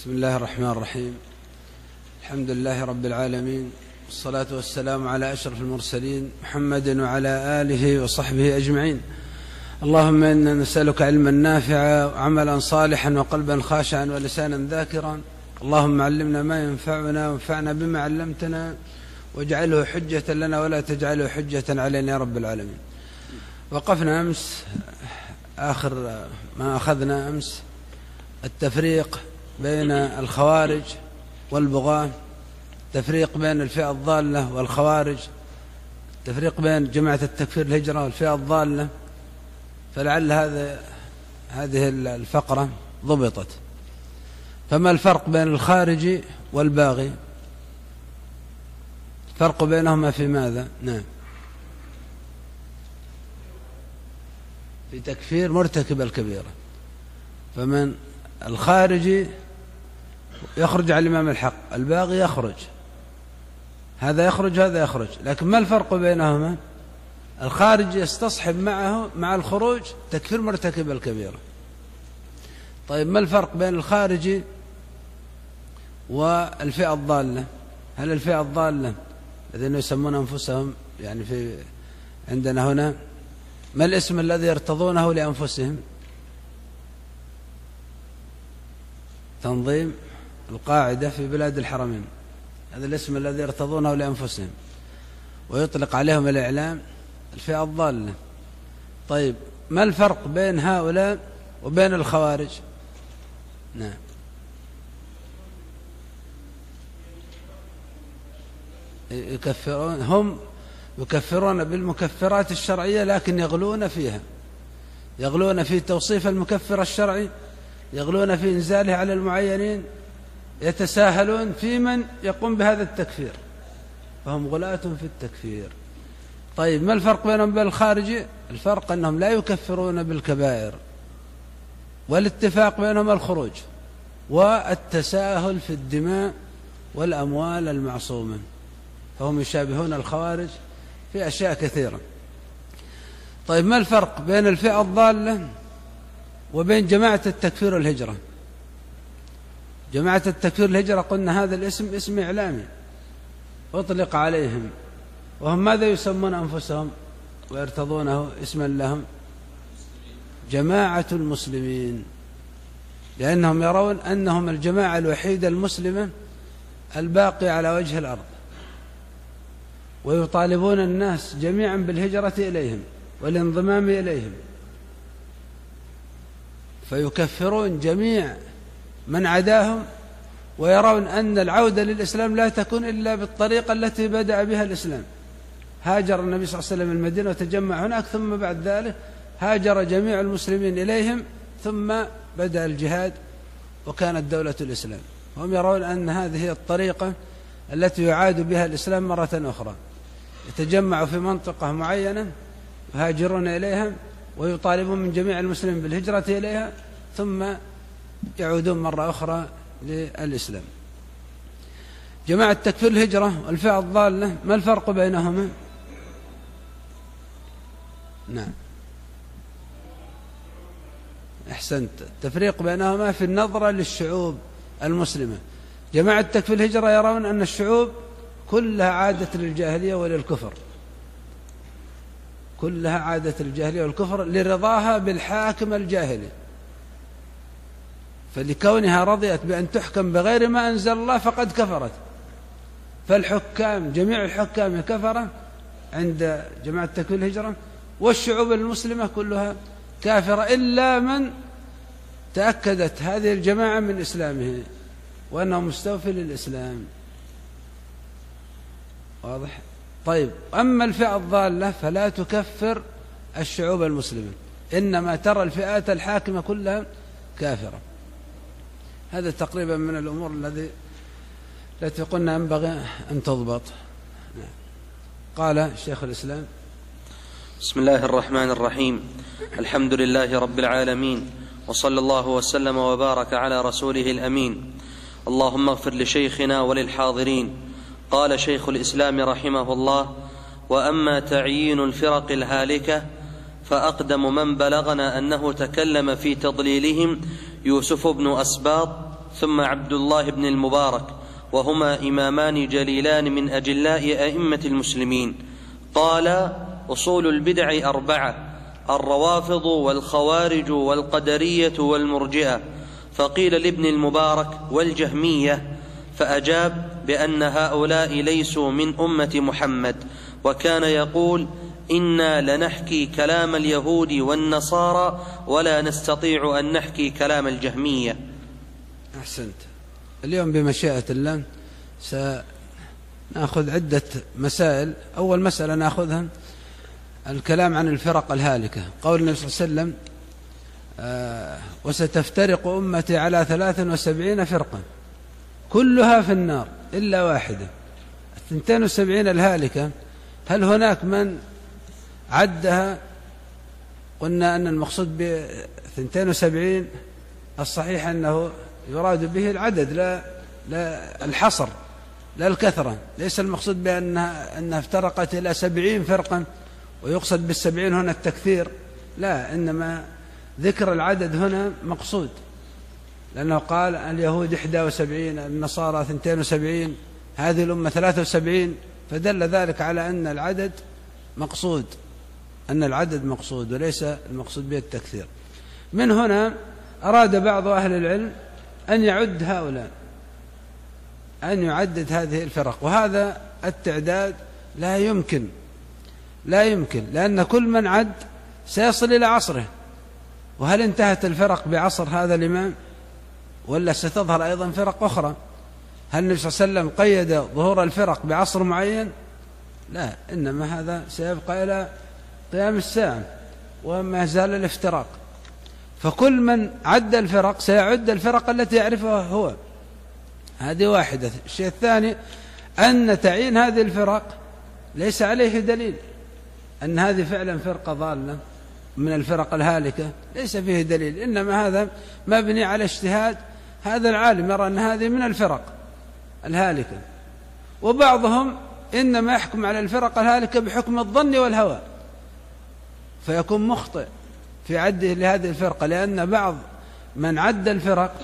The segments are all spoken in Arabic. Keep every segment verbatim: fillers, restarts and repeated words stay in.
بسم الله الرحمن الرحيم. الحمد لله رب العالمين، والصلاة والسلام على أشرف المرسلين محمد وعلى آله وصحبه أجمعين. اللهم إنا نسألك علما نافعا وعملا صالحا وقلبا خاشعا ولسانا ذاكرا. اللهم علمنا ما ينفعنا وانفعنا بما علمتنا واجعله حجة لنا ولا تجعله حجة علينا يا رب العالمين. وقفنا أمس آخر ما أخذنا أمس التفريق بين الخوارج والبغاة، التفريق بين الفئة الضالة والخوارج، التفريق بين جماعة التكفير الهجرة والفئة الضالة. فلعل هذا هذه الفقرة ضبطت. فما الفرق بين الخارجي والباغي؟ الفرق بينهما في ماذا؟ نعم، في تكفير مرتكب الكبيرة. فمن الخارجي يخرج على الإمام الحق، الباغي يخرج، هذا يخرج هذا يخرج. لكن ما الفرق بينهما؟ الخارج يستصحب معه مع الخروج تكفير مرتكب الكبيرة. طيب ما الفرق بين الخارجي والفئة الضالة؟ هل الفئة الضالة الذين يسمون أنفسهم يعني في عندنا هنا ما الاسم الذي يرتضونه لأنفسهم؟ تنظيم القاعدة في بلاد الحرمين، هذا الاسم الذي يرتضونه لأنفسهم ويطلق عليهم الإعلام الفئة الضالة. طيب ما الفرق بين هؤلاء وبين الخوارج؟ نعم، يكفرون، هم يكفرون بالمكفرات الشرعية لكن يغلون فيها، يغلون في توصيف المكفر الشرعي، يغلون في إنزاله على المعينين، يتساهلون في من يقوم بهذا التكفير، فهم غلاة في التكفير. طيب ما الفرق بينهم وبين الخارجي؟ الفرق أنهم لا يكفرون بالكبائر، والاتفاق بينهم الخروج والتساهل في الدماء والأموال المعصومة، فهم يشابهون الخوارج في أشياء كثيرة. طيب ما الفرق بين الفئة الضالة وبين جماعة التكفير والهجرة؟ جماعة التكفير والهجرة قلنا هذا الاسم اسم إعلامي أطلق عليهم، وهم ماذا يسمون أنفسهم ويرتضونه اسما لهم؟ جماعة المسلمين، لأنهم يرون أنهم الجماعة الوحيدة المسلمة الباقية على وجه الأرض، ويطالبون الناس جميعا بالهجرة إليهم والانضمام إليهم، فيكفرون جميع من عداهم، ويرون أن العودة للإسلام لا تكون إلا بالطريقة التي بدأ بها الإسلام. هاجر النبي صلى الله عليه وسلم المدينة وتجمع هناك، ثم بعد ذلك هاجر جميع المسلمين إليهم، ثم بدأ الجهاد وكانت دولة الإسلام. هم يرون أن هذه هي الطريقة التي يعاد بها الإسلام مرة أخرى، يتجمعوا في منطقة معينة يهاجرون إليها ويطالبون من جميع المسلمين بالهجرة إليها، ثم يعودون مرة أخرى للإسلام. جماعة تكفير الهجرة والفئة الضالة ما الفرق بينهما؟ نعم، أحسنت، التفريق بينهما في النظرة للشعوب المسلمة. جماعة تكفير الهجرة يرون أن الشعوب كلها عادة للجاهلية وللكفر، كلها عادة الجاهلية والكفر لرضاها بالحاكم الجاهلي، فلكونها رضيت بأن تحكم بغير ما أنزل الله فقد كفرت. فالحكام جميع الحكام كفرة عند جماعة تكفير الهجرة، والشعوب المسلمة كلها كافرة إلا من تأكدت هذه الجماعة من إسلامه وأنه مستوفي للإسلام. واضح؟ طيب أما الفئة الضالة فلا تكفر الشعوب المسلمة، إنما ترى الفئات الحاكمة كلها كافرة. هذا تقريبا من الأمور الذي التي قلنا ينبغي أن تضبط. قال شيخ الإسلام: بسم الله الرحمن الرحيم، الحمد لله رب العالمين، وصلى الله وسلم وبارك على رسوله الأمين. اللهم اغفر لشيخنا وللحاضرين. قال شيخ الإسلام رحمه الله: وأما تعيين الفرق الهالكة فأقدم من بلغنا أنه تكلم في تضليلهم يوسف بن أسباط ثم عبد الله بن المبارك، وهما إمامان جليلان من أجلاء أئمة المسلمين. قال: أصول البدع أربعة: الروافض والخوارج والقدرية والمرجئة. فقيل لابن المبارك: والجهمية؟ فأجاب بأن هؤلاء ليسوا من أمة محمد، وكان يقول: إنا لنحكي كلام اليهود والنصارى ولا نستطيع أن نحكي كلام الجهمية. أحسنت. اليوم بمشيئة الله سنأخذ عدة مسائل. أول مسألة نأخذها الكلام عن الفرق الهالكة. قول النبي صلى الله عليه وسلم: آه وستفترق أمتي على ثلاث وسبعين فرقة كلها في النار إلا واحدة. الثنتين وسبعين الهالكة، هل هناك من عدها؟ قلنا أن المقصود بثنتين وسبعين الصحيح أنه يراد به العدد لا, لا الحصر لا الكثرة. ليس المقصود بأنها أنها افترقت إلى سبعين فرقا ويقصد بالسبعين هنا التكثير، لا، إنما ذكر العدد هنا مقصود، لأنه قال اليهود إحدى وسبعين، النصارى ثنتين وسبعين، هذه الأمة ثلاثة وسبعين، فدل ذلك على أن العدد مقصود، أن العدد مقصود وليس المقصود به التكثير. من هنا أراد بعض أهل العلم أن يعد هؤلاء، أن يعدد هذه الفرق، وهذا التعداد لا يمكن لا يمكن لأن كل من عد سيصل إلى عصره. وهل انتهت الفرق بعصر هذا الإمام ولا ستظهر أيضا فرق أخرى؟ هل النبي صلى الله عليه وسلم قيد ظهور الفرق بعصر معين؟ لا، إنما هذا سيبقى إلى قيام الساعة وما زال الافتراق. فكل من عد الفرق سيعد الفرق التي يعرفها هو. هذه واحدة. الشيء الثاني أن تعيين هذه الفرق ليس عليه دليل، أن هذه فعلا فرقة ضالة من الفرق الهالكة، ليس فيه دليل، إنما هذا مبني على اجتهاد هذا العالم يرى أن هذه من الفرق الهالكة. وبعضهم إنما يحكم على الفرق الهالكة بحكم الظن والهوى، فيكون مخطئ في عده لهذه الفرقة، لأن بعض من عد الفرق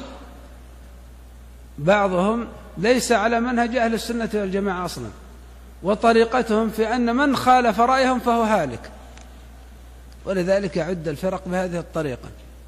بعضهم ليس على منهج أهل السنة والجماعة أصلا، وطريقتهم في أن من خالف رأيهم فهو هالك، ولذلك يعد الفرق بهذه الطريقة.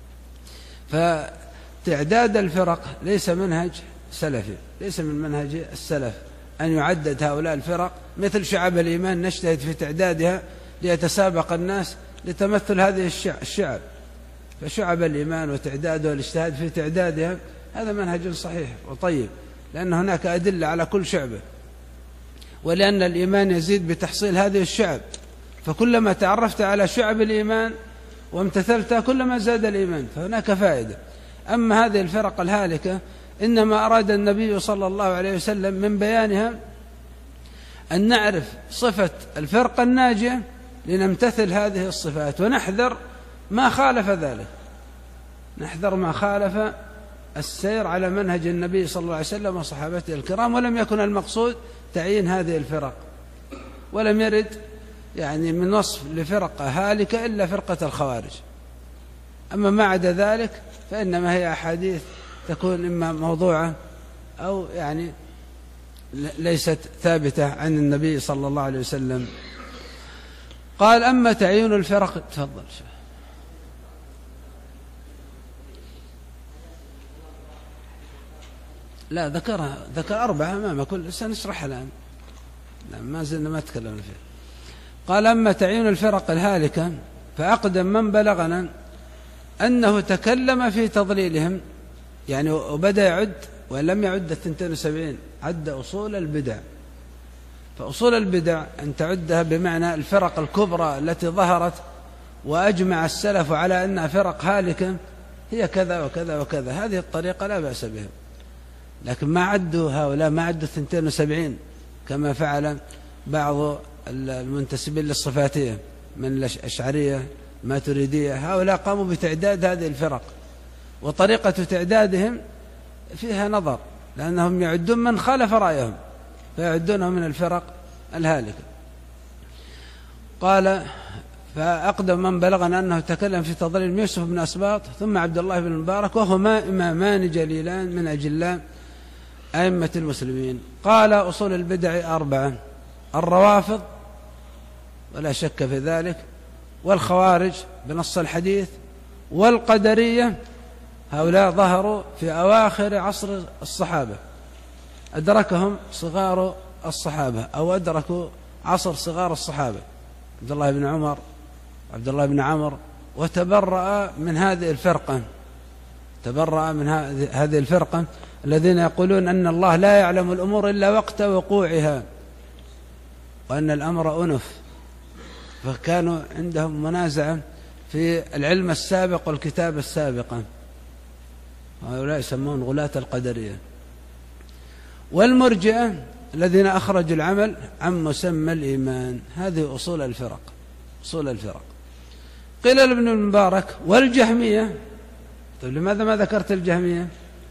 فتعداد الفرق ليس منهج سلفي، ليس من منهج السلف أن يعدد هؤلاء الفرق مثل شعب الإيمان نجتهد في تعدادها ليتسابق الناس لتمثل هذه الشعب. فشعب الإيمان وتعداده والاجتهاد في تعدادها هذا منهج صحيح وطيب، لأن هناك أدلة على كل شعبة، ولأن الإيمان يزيد بتحصيل هذه الشعب، فكلما تعرفت على شعب الإيمان وامتثلتها كلما زاد الإيمان، فهناك فائدة. أما هذه الفرق الهالكة إنما أراد النبي صلى الله عليه وسلم من بيانها أن نعرف صفة الفرقة الناجية لنمتثل هذه الصفات، ونحذر ما خالف ذلك، نحذر ما خالف السير على منهج النبي صلى الله عليه وسلم وصحابته الكرام. ولم يكن المقصود تعيين هذه الفرق، ولم يرد يعني من وصف لفرقة هالكة إلا فرقة الخوارج. أما ما عدا ذلك فإنما هي أحاديث تكون إما موضوعة أو يعني ليست ثابتة عن النبي صلى الله عليه وسلم. قال: أما تعيين الفرق، تفضل. لا، ذكرها ذكر أربعة أمام كل، سنشرحها الآن، ما زلنا ما تكلمنا فيه. قال: أما تعيين الفرق الهالكة فأقدم من بلغنا أنه تكلم في تضليلهم، يعني وبدأ يعد، ولم يعد الثنتين وسبعين، عد أصول البدع. فأصول البدع أن تعدها بمعنى الفرق الكبرى التي ظهرت وأجمع السلف على أنها فرق هالكة هي كذا وكذا وكذا، هذه الطريقة لا بأس بها. لكن ما عدوا هؤلاء، ما عدوا الثنتين وسبعين كما فعل بعض المنتسبين للصفاتية من الأشعرية ماتريدية، هؤلاء قاموا بتعداد هذه الفرق، وطريقة تعدادهم فيها نظر، لأنهم يعدون من خالف رأيهم فيعدونه من الفرق الهالكة. قال: فأقدم من بلغنا أنه تكلم في تضليل يوسف بن أسباط ثم عبد الله بن المبارك، وهما إمامان جليلان من أجلاء أئمة المسلمين. قال أصول البدع أربعة: الروافض ولا شك في ذلك، والخوارج بنص الحديث، والقدرية. هؤلاء ظهروا في أواخر عصر الصحابة، أدركهم صغار الصحابة أو أدركوا عصر صغار الصحابة، عبد الله بن عمر عبد الله بن عمرو، وتبرأ من هذه الفرقة تبرأ من هذه الفرقة الذين يقولون أن الله لا يعلم الأمور إلا وقت وقوعها، وأن الأمر أنف. فكانوا عندهم منازعة في العلم السابق والكتاب السابقة، هؤلاء يسمون غلاة القدرية. والمرجئة الذين أخرجوا العمل عن مسمى الإيمان. هذه أصول الفرق أصول الفرق قيل لابن المبارك: والجهمية. طيب لماذا ما ذكرت الجهمية؟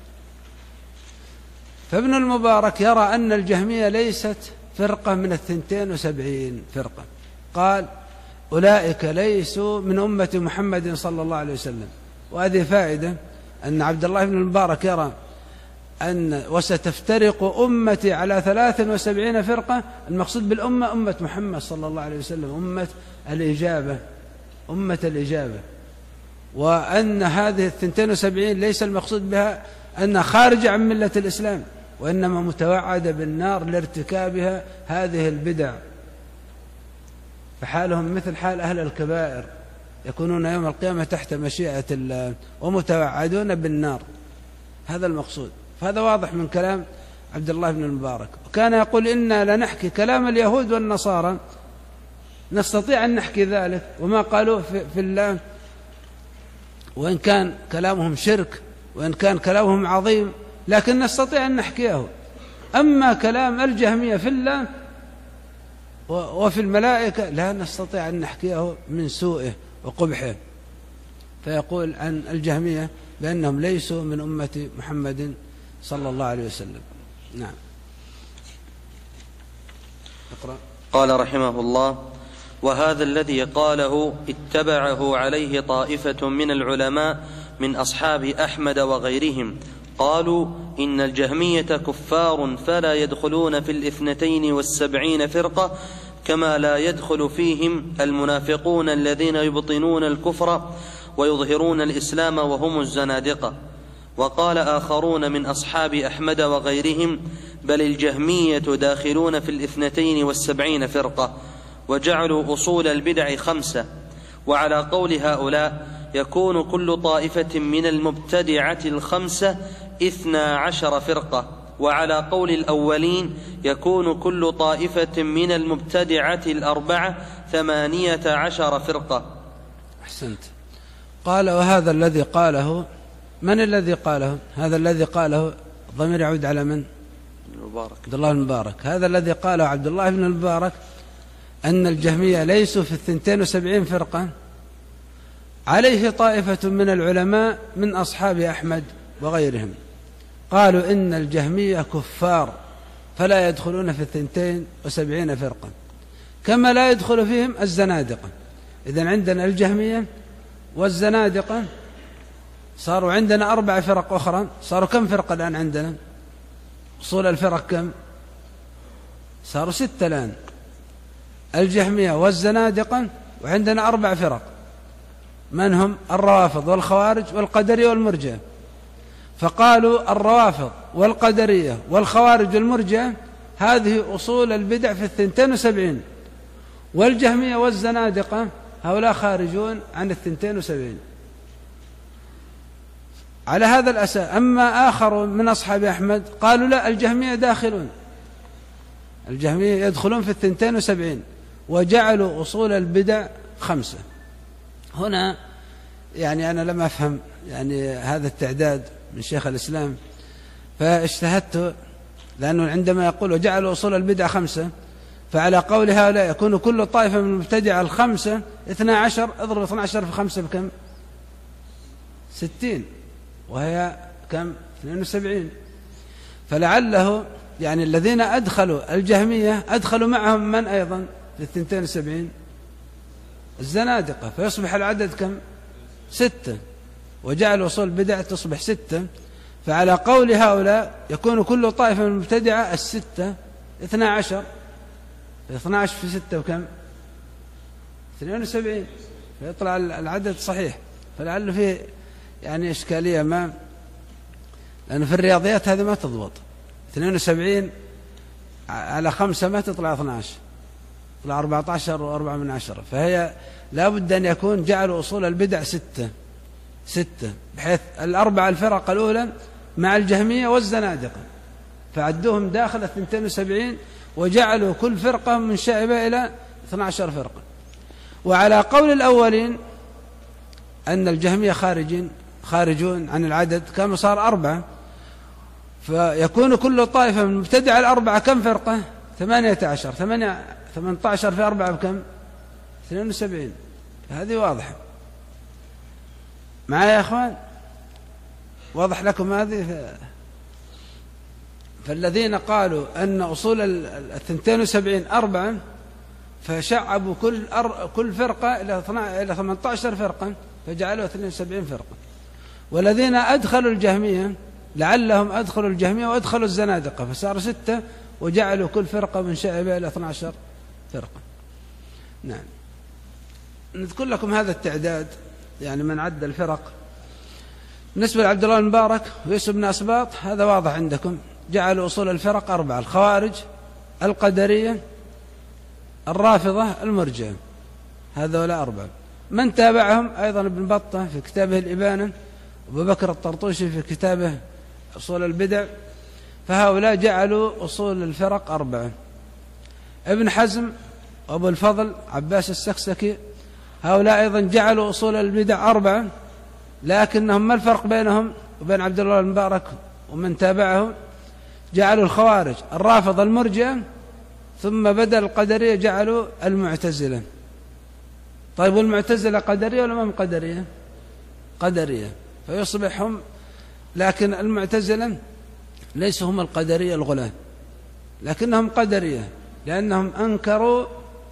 فابن المبارك يرى أن الجهمية ليست فرقة من الثنتين وسبعين فرقة. قال: أولئك ليسوا من أمة محمد صلى الله عليه وسلم. وهذه فائدة، أن عبد الله بن المبارك يرى أن وستفترق أمتي على ثلاث وسبعين فرقة. المقصود بالأمة أمة محمد صلى الله عليه وسلم، أمة الإجابة أمة الإجابة وأن هذه الثنتين وسبعين ليس المقصود بها أن خارج عن ملة الإسلام، وإنما متوعدة بالنار لارتكابها هذه البدع، فحالهم مثل حال أهل الكبائر، يكونون يوم القيامة تحت مشيئة الله ومتوعدون بالنار. هذا المقصود. فهذا واضح من كلام عبد الله بن المبارك. وكان يقول: إنا لنحكي كلام اليهود والنصارى، نستطيع أن نحكي ذلك وما قالوه في, في الله، وإن كان كلامهم شرك وإن كان كلامهم عظيم، لكن نستطيع أن نحكيه. أما كلام الجهمية في الله وفي الملائكة لا نستطيع أن نحكيه من سوءه وقبحه. فيقول عن الجهمية بأنهم ليسوا من أمة محمد صلى الله عليه وسلم. نعم. اقرأ. قال رحمه الله: وهذا الذي قاله اتبعه عليه طائفة من العلماء من أصحاب أحمد وغيرهم، قالوا إن الجهمية كفار فلا يدخلون في الاثنتين والسبعين فرقة، كما لا يدخل فيهم المنافقون الذين يبطنون الكفر ويظهرون الإسلام وهم الزنادقة. وقال آخرون من أصحاب أحمد وغيرهم: بل الجهمية داخلون في الاثنتين والسبعين فرقة، وجعلوا أصول البدع خمسة. وعلى قول هؤلاء يكون كل طائفة من المبتدعة الخمسة اثنا عشر فرقة، وعلى قول الأولين يكون كل طائفة من المبتدعة الأربعة ثمانية عشر فرقة. أحسنت. قال: وهذا الذي قاله، من الذي قاله؟ هذا الذي قاله ضمير يعود على من؟ المبارك. عبد الله المبارك. هذا الذي قاله عبد الله بن المبارك أن الجهمية ليسوا في الثنتين وسبعين فرقة، عليه طائفة من العلماء من أصحاب أحمد وغيرهم، قالوا إن الجهمية كفار فلا يدخلون في الثنتين وسبعين فرقة، كما لا يدخل فيهم الزنادقة. إذن عندنا الجهمية والزنادقة، صاروا عندنا أربع فرق أخرى. صاروا كم فرقة الآن عندنا؟ أصول الفرق كم؟ صاروا ستة الآن: الجهمية والزنادقة، وعندنا أربع فرق، من هم؟ الروافض والخوارج والقدرية والمرجئة. فقالوا الروافض والقدرية والخوارج والمرجئة هذه أصول البدع في الثنتين وسبعين، والجهمية والزنادقة هؤلاء خارجون عن الثنتين وسبعين. على هذا الأساس. أما آخر من أصحاب أحمد قالوا لا، الجهمية داخلون، الجهمية يدخلون في الثنتين وسبعين، وجعلوا أصول البدع خمسة. هنا يعني أنا لم أفهم يعني هذا التعداد من شيخ الإسلام، فاجتهدت، لأنه عندما يقول وجعلوا أصول البدع خمسة، فعلى قول هؤلاء يكون كل طائفة من المبتدعة الخمسة اثنا عشر، اضرب اثنا عشر في خمسة بكم؟ ستين، وهي كم؟ اثنين وسبعين. فلعله يعني الذين أدخلوا الجهمية أدخلوا معهم من أيضا في الثنتين وسبعين؟ الزنادقة، فيصبح العدد كم؟ ستة، وجعل أصول البدع تصبح ستة. فعلى قول هؤلاء يكون كل طائفة من المبتدعة الستة اثنا عشر، اثنا عشر في ستة وكم؟ اثنين وسبعين، فيطلع العدد صحيح. فلعل فيه يعني إشكالية ما، لأن في الرياضيات هذه ما تضبط، اثنين وسبعين على خمسة ما تطلع اثنا عشر، تطلع أربعة عشر وأربعة من عشرة. فهي لا بد أن يكون جعلوا أصول البدع ستة ستة، بحيث الأربعة الفرق الأولى مع الجهمية والزنادقة فعدوهم داخل اثنين وسبعين، وجعلوا كل فرقة منشعبة إلى اثنا عشر فرقة. وعلى قول الأولين أن الجهمية خارجين خارجون عن العدد كانوا صار أربعة، فيكون كل طائفة من مبتدع الأربعة كم فرقة؟ ثمانية عشر، ثمانية ثمانية عشر في أربعة بكم؟ اثنين وسبعين. هذه واضحة معايا يا أخوان؟ واضح لكم هذه؟ فالذين قالوا أن أصول الثنتين وسبعين أربعة فشعبوا كل أر... كل فرقة إلى إلى ثمانية عشر فرقة فجعلوا اثنين وسبعين فرقة. والذين أدخلوا الجهمية لعلهم أدخلوا الجهمية وأدخلوا الزنادقة فصاروا ستة، وجعلوا كل فرقة منشعبة إلى اثنا عشر فرقة. نعم، نذكر لكم هذا التعداد، يعني من عد الفرق. بالنسبة لعبد الله المبارك ويوسف بن أسباط هذا واضح عندكم، جعلوا أصول الفرق أربعة: الخوارج، القدرية، الرافضة، المرجئة، هذولا أربعة. من تابعهم أيضا ابن بطة في كتابه الإبانة، وأبو بكر الطرطوشي في كتابه أصول البدع، فهؤلاء جعلوا أصول الفرق أربعة. ابن حزم وأبو الفضل عباس السكسكي هؤلاء أيضا جعلوا أصول البدع أربعة، لكنهم ما الفرق بينهم وبين عبد الله المبارك ومن تابعه؟ جعلوا الخوارج، الرافضة، المرجئة، ثم بدل القدرية جعلوا المعتزلة. طيب والمعتزلة قدرية ولا ما قدرية؟ قدرية، فيصبح هم، لكن المعتزلة ليسوا هم القدرية الغلاة، لكنهم قدرية لأنهم أنكروا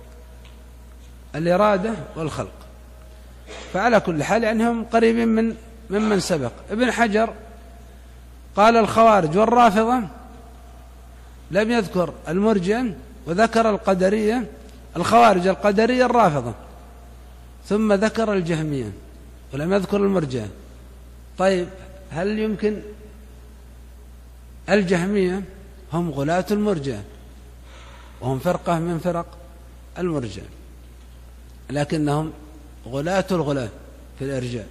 الإرادة والخلق. فعلى كل حال يعني هم قريبين من ممن سبق. ابن حجر قال الخوارج والرافضة، لم يذكر المرجئة وذكر القدرية، الخوارج، القدرية، الرافضة، ثم ذكر الجهمية ولم يذكر المرجئة. طيب هل يمكن؟ الجهمية هم غلاة المرجئة وهم فرقة من فرق المرجئة، لكنهم غلاة الغلاة في الإرجاء.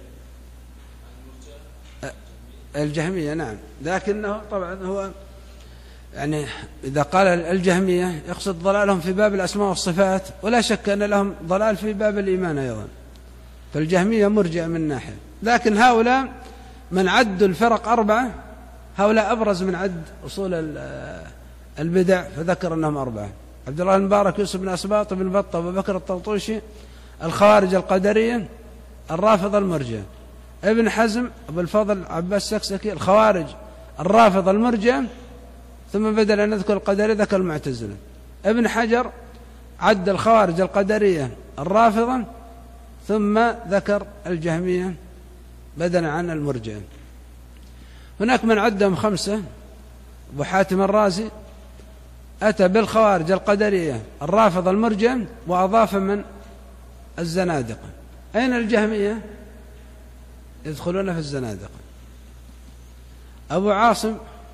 الجهمية نعم، لكنه طبعا هو يعني إذا قال الجهمية يقصد ضلالهم في باب الأسماء والصفات، ولا شك أن لهم ضلال في باب الإيمان أيضا، فالجهمية مرجئة من ناحية. لكن هؤلاء من عدوا الفرق أربعة، هؤلاء أبرز من عد أصول البدع فذكر أنهم أربعة: عبد الله المبارك، يوسف بن أسباط، ابن بطة، أبو بكر الطرطوشي، الخوارج، القدرية، الرافضة، المرجئة. ابن حزم، أبو الفضل عباس السكسكي، الخوارج، الرافضة، المرجئة، ثم بدل أن نذكر القدرية ذكر المعتزلة. ابن حجر عد الخوارج، القدرية، الرافضة، ثم ذكر الجهمية بدلا عن المرجئة. هناك من عدهم خمسة: أبو حاتم الرازي أتى بالخوارج، القدرية، الرافضة، المرجئة، وأضاف من؟ الزنادقة. أين الجهمية؟ يدخلون في الزنادقة. أبو عاصم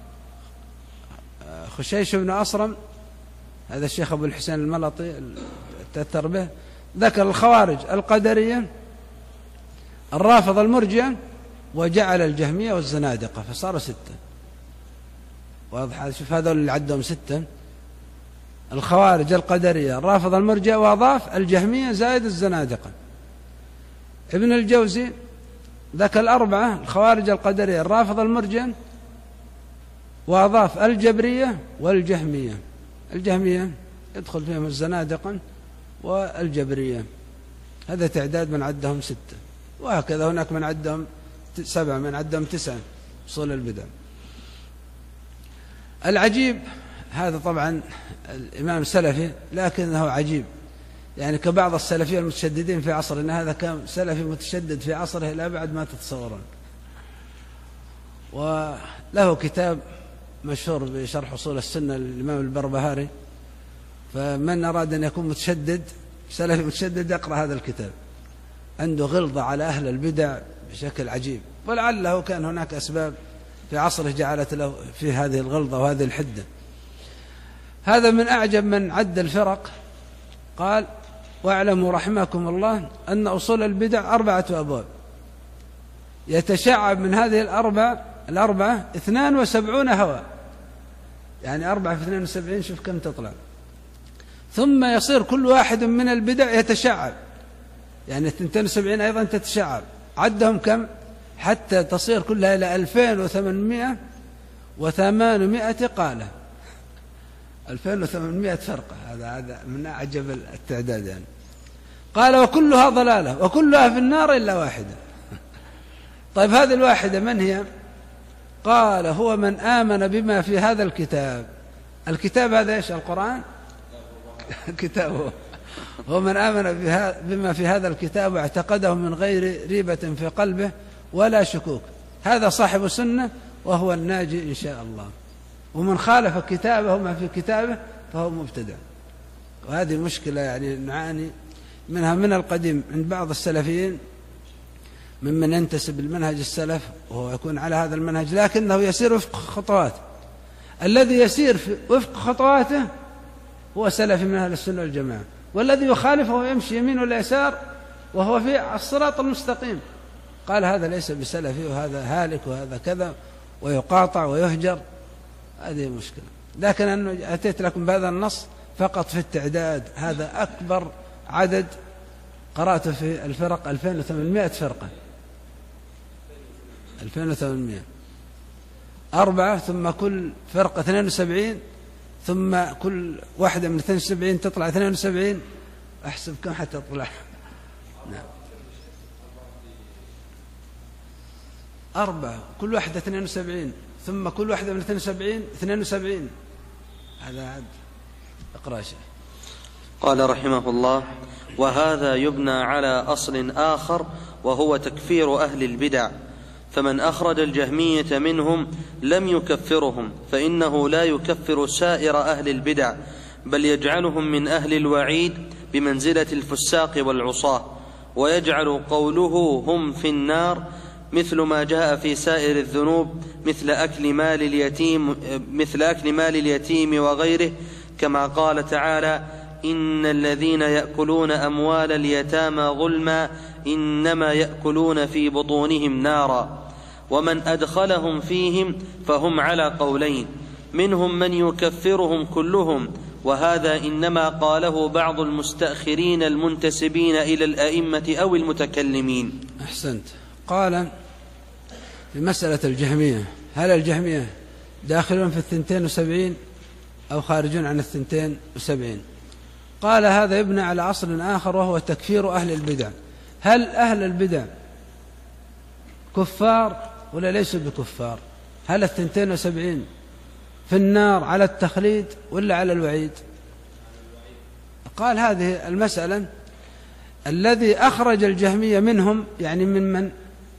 خشيش بن أصرم، هذا الشيخ أبو الحسين الملطي تأثر به، ذكر الخوارج، القدرية، الرافضة، المرجئة، وجعل الجهمية والزنادقة فصار ستة. واضح؟ شوف هذول اللي عدهم ستة: الخوارج، القدرية، الرافضة، المرجئة، وأضاف الجهمية زائد الزنادقة. ابن الجوزي ذكر الأربعة: الخوارج، القدرية، الرافضة، المرجئة، وأضاف الجبرية والجهمية. الجهمية يدخل فيهم الزنادقة والجبرية. هذا تعداد من عدهم ستة، وهكذا هناك من عدهم سبعة، من عدهم تسعة أصول البدع. العجيب هذا طبعا الإمام السلفي، لكنه عجيب يعني كبعض السلفية المتشددين في عصرنا، هذا كان سلفي متشدد في عصره إلى أبعد ما تتصورون. وله كتاب مشهور بشرح أصول السنة للإمام البربهاري، فمن أراد أن يكون متشدد سلفي متشدد يقرأ هذا الكتاب، عنده غلظة على أهل البدع بشكل عجيب، ولعله كان هناك أسباب في عصره جعلت له في هذه الغلظة وهذه الحدة. هذا من أعجب من عد الفرق. قال: واعلموا رحمكم الله أن أصول البدع أربعة أبواب، يتشعب من هذه الأربعة الأربعة اثنان وسبعون هوى، يعني أربعة في اثنين وسبعين، شوف كم تطلع. ثم يصير كل واحد من البدع يتشعب، يعني اثنين وسبعين أيضا تتشعب، عدهم كم حتى تصير كلها إلى ألفين وثمانمائة وثمانمائة قالة، ألفين وثمانمائة فرقة. هذا هذا من أعجب التعداد يعني. قال: وكلها ضلالة وكلها في النار إلا واحدة. طيب هذه الواحدة من هي؟ قال: هو من آمن بما في هذا الكتاب. الكتاب هذا إيش؟ القرآن؟ كتابه. هو من آمن بما في هذا الكتاب واعتقده من غير ريبة في قلبه ولا شكوك، هذا صاحب السنة وهو الناجي إن شاء الله. ومن خالف كتابه ما في كتابه فهو مبتدع. وهذه مشكلة يعني نعاني منها من القديم عند بعض السلفيين ممن ينتسب المنهج السلف وهو يكون على هذا المنهج، لكنه يسير وفق خطواته. الذي يسير وفق خطواته هو سلفي من أهل السنة والجماعة، والذي يخالفه يمشي يمين ولا يسار وهو في الصراط المستقيم. قال: هذا ليس بسلفي وهذا هالك وهذا كذا، ويقاطع ويهجر. هذه مشكلة. لكن أنه أتيت لكم بهذا النص فقط في التعداد، هذا أكبر عدد قرأته في الفرق، ألفين وثمانمائة فرقة، ألفين وثمانمائة أربعة، ثم كل فرقة اثنين وسبعين، ثم كل واحدة من اثنين وسبعين تطلع اثنين وسبعين. أحسب كم حتى تطلع؟ نعم، أربعة، كل واحدة اثنين وسبعين، ثم كل واحدة من اثنين وسبعين اثنين وسبعين. هذا عد. اقرأ شيء. قال رحمه الله: وهذا يبنى على أصل آخر وهو تكفير أهل البدع، فمن أخرج الجهمية منهم لم يكفرهم، فإنه لا يكفر سائر أهل البدع، بل يجعلهم من أهل الوعيد بمنزلة الفساق والعصاة، ويجعل قوله هم في النار مثل ما جاء في سائر الذنوب، مثل أكل مال اليتيم مثل أكل مال اليتيم وغيره، كما قال تعالى: إن الذين يأكلون أموال اليتامى ظلما إنما يأكلون في بطونهم نارا. ومن أدخلهم فيهم فهم على قولين، منهم من يكفرهم كلهم، وهذا إنما قاله بعض المستأخرين المنتسبين إلى الأئمة أو المتكلمين. أحسنت. قال في مسألة الجهمية: هل الجهمية داخلون في الثنتين وسبعين أو خارجون عن الثنتين وسبعين؟ قال: هذا يبنى على أصل آخر وهو تكفير أهل البدع. هل أهل البدع كفار ولا ليسوا بكفار؟ هل الثنتين وسبعين في النار على التخليد ولا على الوعيد؟ قال: هذه المسألة الذي أخرج الجهمية منهم، يعني من من؟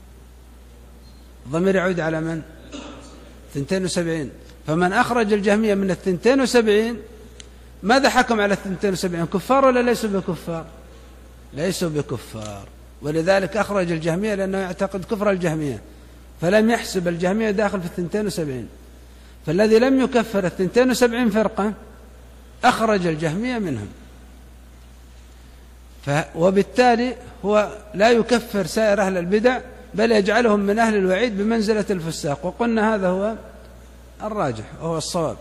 ضمير يعود على من؟ ثنتين وسبعين. فمن أخرج الجهمية من الثنتين وسبعين ماذا حكم على الثنتين وسبعين؟ كفار ولا ليسوا بكفار؟ ليسوا بكفار، ولذلك أخرج الجهمية لأنه يعتقد كفر الجهمية، فلم يحسب الجهمية داخل في الثنتين وسبعين. فالذي لم يكفر الثنتين وسبعين فرقة أخرج الجهمية منهم، وبالتالي هو لا يكفر سائر أهل البدع، بل يجعلهم من أهل الوعيد بمنزلة الفساق. وقلنا هذا هو الراجح وهو الصواب.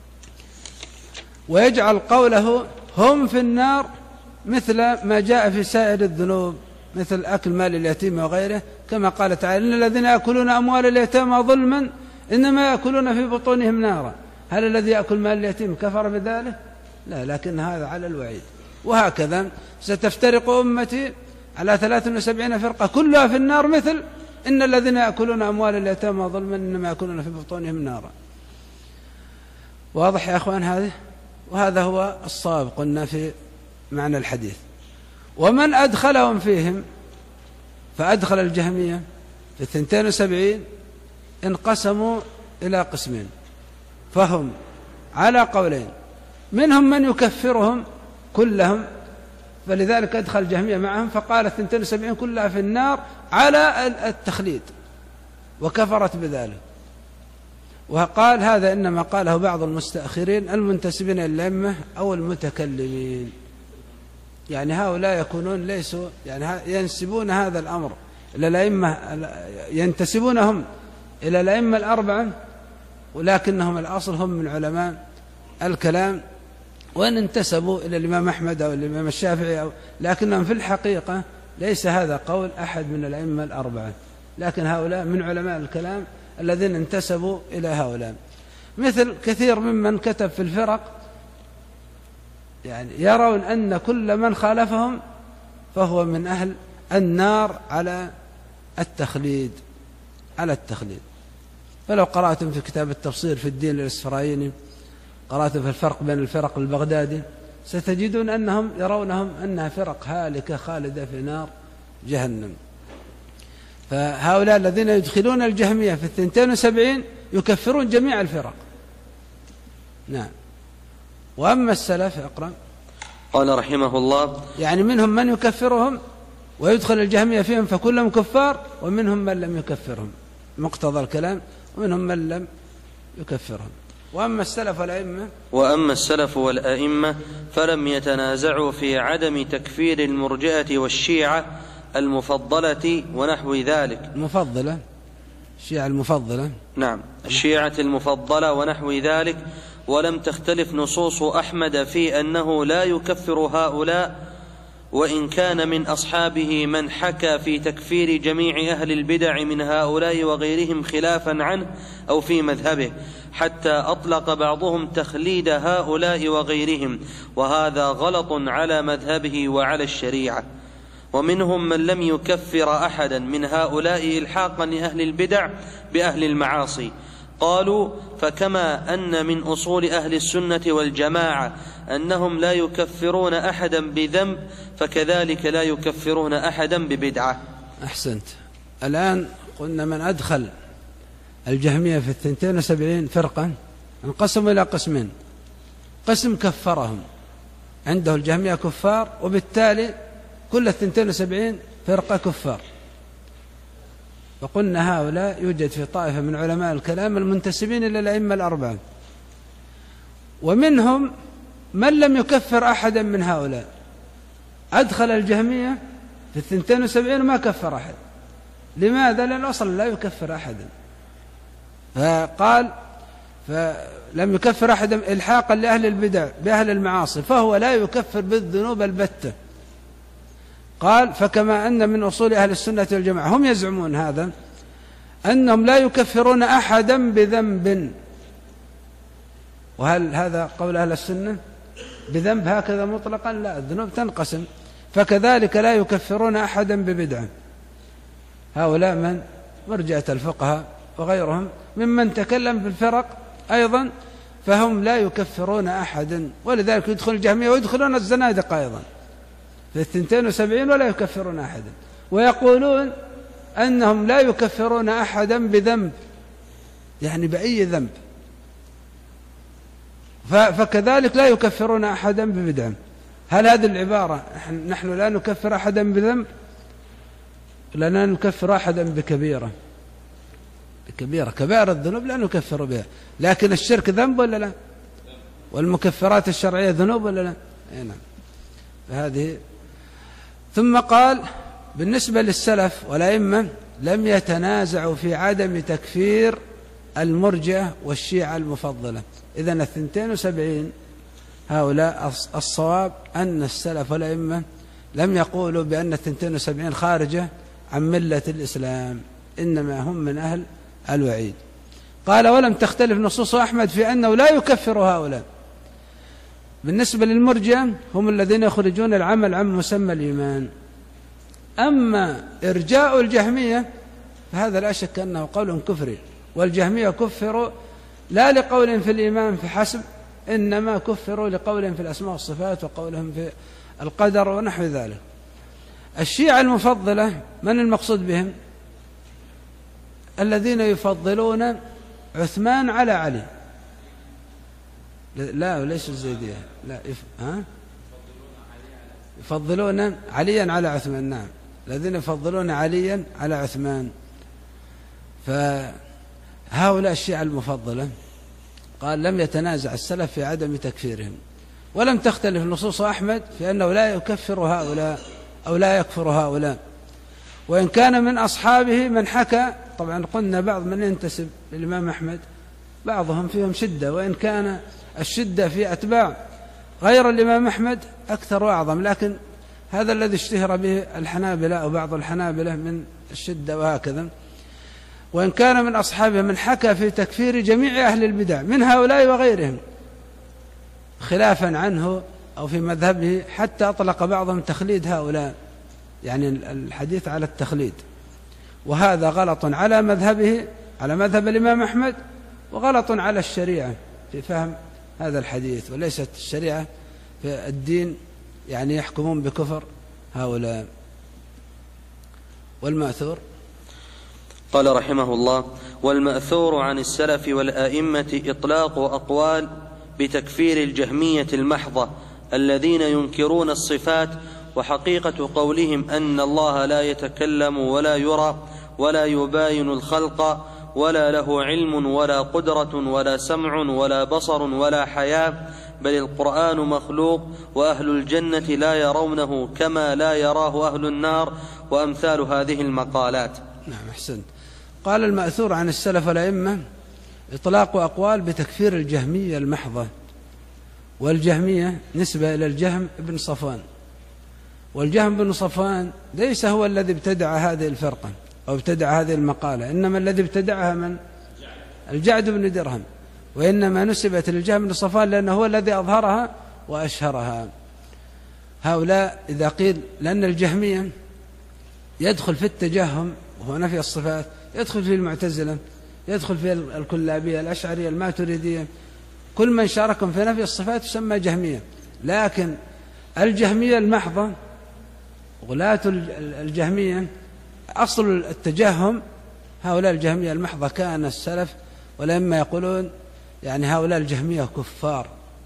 ويجعل قوله هم في النار مثل ما جاء في سائر الذنوب، مثل أكل مال اليتيم وغيره، كما قال تعالى: إن الذين يأكلون أموال اليتامى ظلما إنما يأكلون في بطونهم نارا. هل الذي يأكل مال اليتيم كفر بذلك؟ لا، لكن هذا على الوعيد. وهكذا ستفترق أمتي على ثلاث وسبعين فرقة كلها في النار، مثل إن الذين يأكلون أموال اليتامى ظلما إنما يأكلون في بطونهم نارا. واضح يا أخوان هذه؟ وهذا هو الصواب. قلنا في معنى الحديث. ومن أدخلهم فيهم فأدخل الجهمية في اثنتين وسبعين انقسموا إلى قسمين، فهم على قولين، منهم من يكفرهم كلهم، فلذلك أدخل الجهمية معهم فقال اثنتين وسبعين كلها في النار على التخليد وكفرت بذلك. وقال هذا إنما قاله بعض المستأخرين المنتسبين إلى الأئمة أو المتكلمين، يعني هؤلاء يكونون ليسوا يعني ينسبون هذا الأمر إلى الأئمة، ينتسبونهم إلى الأئمة الأربعة، ولكنهم الأصل هم من علماء الكلام، وإن انتسبوا إلى الإمام أحمد أو الإمام الشافعي أو لكنهم في الحقيقة ليس هذا قول أحد من الأئمة الأربعة، لكن هؤلاء من علماء الكلام الذين انتسبوا إلى هؤلاء. مثل كثير ممن كتب في الفرق يعني يرون أن كل من خالفهم فهو من أهل النار على التخليد على التخليد. فلو قرأتم في كتاب التفسير في الدين للإسفرايني، قرأتم في الفرق بين الفرق البغدادي، ستجدون أنهم يرونهم أنها فرق هالكة خالدة في نار جهنم. فهؤلاء الذين يدخلون الجهمية في الثنتين وسبعين يكفرون جميع الفرق. نعم. وأما السلف اقرأ. قال رحمه الله يعني منهم من يكفرهم ويدخل الجهمية فيهم فكلهم كفار، ومنهم من لم يكفرهم مقتضى الكلام، ومنهم من لم يكفرهم. وأما السلف والأئمة وأما السلف والأئمة فلم يتنازعوا في عدم تكفير المرجئة والشيعة المفضلة ونحو ذلك. المفضلة الشيعة المفضلة نعم الشيعة المفضلة ونحو ذلك، ولم تختلف نصوص أحمد في أنه لا يكفر هؤلاء، وإن كان من أصحابه من حكى في تكفير جميع أهل البدع من هؤلاء وغيرهم خلافا عنه أو في مذهبه، حتى أطلق بعضهم تخليد هؤلاء وغيرهم، وهذا غلط على مذهبه وعلى الشريعة. ومنهم من لم يكفر أحدا من هؤلاء إلحاقا لأهل البدع بأهل المعاصي. قالوا فكما أن من أصول أهل السنة والجماعة أنهم لا يكفرون أحدا بذنب، فكذلك لا يكفرون أحدا ببدعة. أحسنت. الآن قلنا من أدخل الجهمية في الثنتين وسبعين فرقة انقسموا إلى قسمين، قسم كفرهم، عنده الجهمية كفار، وبالتالي كل الثنتين وسبعين فرقة كفار. وقلنا هؤلاء يوجد في طائفة من علماء الكلام المنتسبين إلى الأئمة الأربعة، ومنهم من لم يكفر أحدا من هؤلاء، أدخل الجهمية في الثنتين وسبعين وما كفر أحد. لماذا؟ لأن أصلا لا يكفر أحدا، فقال فلم يكفر أحدا إلحاقا لأهل البدع بأهل المعاصي، فهو لا يكفر بالذنوب البتة. قال فكما أن من أصول أهل السنة والجماعة، هم يزعمون هذا أنهم لا يكفرون أحدا بذنب. وهل هذا قول أهل السنة بذنب هكذا مطلقا؟ لا، الذنوب تنقسم. فكذلك لا يكفرون أحدا ببدعة. هؤلاء من مرجئة الفقهاء وغيرهم ممن تكلم بالفرق أيضا، فهم لا يكفرون أحدا، ولذلك يدخل الجهمية ويدخلون الزنادقة أيضا في الثنتين وسبعين ولا يكفرون أحدا، ويقولون أنهم لا يكفرون أحدا بذنب، يعني بأي ذنب، فكذلك لا يكفرون أحدا ببدعة. هل هذه العبارة نحن لا نكفر أحدا بذنب؟ لا نكفر أحدا بكبيرة، بكبيرة كبائر الذنوب لا نكفر بها، لكن الشرك ذنب ولا لا؟ والمكفرات الشرعية ذنوب ولا لا؟ أي نعم. فهذه. ثم قال بالنسبة للسلف والأئمة لم يتنازعوا في عدم تكفير المرجئة والشيعة المفضلة. إذن الثنتين وسبعين هؤلاء الصواب أن السلف والأئمة لم يقولوا بأن الثنتين وسبعين خارجة عن ملة الإسلام، إنما هم من أهل الوعيد. قال ولم تختلف نصوص أحمد في أنه لا يكفر هؤلاء. بالنسبة للمرجئة هم الذين يخرجون العمل عن مسمى الإيمان. أما إرجاء الجهمية فهذا لا شك أنه قول كفري، والجهمية كفروا لا لقول في الإيمان فحسب، إنما كفروا لقول في الأسماء والصفات وقولهم في القدر ونحو ذلك. الشيعة المفضلة من المقصود بهم؟ الذين يفضلون عثمان على علي. لا ليس الزيدية، لا يف... ها؟ يفضلون عليا على عثمان. نعم، الذين يفضلون عليا على عثمان. فهؤلاء الشيعة المفضلة قال لم يتنازع السلف في عدم تكفيرهم، ولم تختلف نصوص أحمد في أنه لا يكفر هؤلاء أو لا يكفر هؤلاء. وإن كان من أصحابه من حكى، طبعا قلنا بعض من ينتسب للإمام أحمد بعضهم فيهم شدة، وإن كان الشدة في أتباع غير الإمام أحمد أكثر وأعظم، لكن هذا الذي اشتهر به الحنابلة أو بعض الحنابلة من الشدة وهكذا. وإن كان من أصحابه من حكى في تكفير جميع أهل البدع من هؤلاء وغيرهم خلافا عنه أو في مذهبه، حتى أطلق بعضهم تخليد هؤلاء، يعني الحديث على التخليد، وهذا غلط على مذهبه على مذهب الإمام أحمد، وغلط على الشريعة في فهم هذا الحديث، وليست الشريعة في الدين يعني يحكمون بكفر هؤلاء. والمأثور قال رحمه الله: والمأثور عن السلف والآئمة إطلاق أقوال بتكفير الجهمية المحضة الذين ينكرون الصفات، وحقيقة قولهم أن الله لا يتكلم ولا يرى ولا يباين الخلق ولا له علم ولا قدرة ولا سمع ولا بصر ولا حياة، بل القرآن مخلوق، وأهل الجنة لا يرونه كما لا يراه أهل النار، وأمثال هذه المقالات. نعم، أحسنت. قال المأثور عن السلف والأئمة إطلاق أقوال بتكفير الجهمية المحضة. والجهمية نسبة إلى الجهم بن صفوان، والجهم بن صفوان ليس هو الذي ابتدع هذه الفرقة أو ابتدع هذه المقالة، إنما الذي ابتدعها من؟ الجعد بن درهم، وإنما نسبت للجهم بن صفوان لأنه هو الذي أظهرها وأشهرها. هؤلاء إذا قيل لأن الجهمية يدخل في التجهم وهو نفي الصفات، يدخل في المعتزلة، يدخل في الكلابية، الأشعرية، الماتريدية، كل من شاركهم في نفي الصفات يسمى جهمية. لكن الجهمية المحضة، غلاة الجهمية، أصل التجهم هؤلاء الجهمية المحضة كان السلف ولما يقولون يعني هؤلاء الجهمية كفار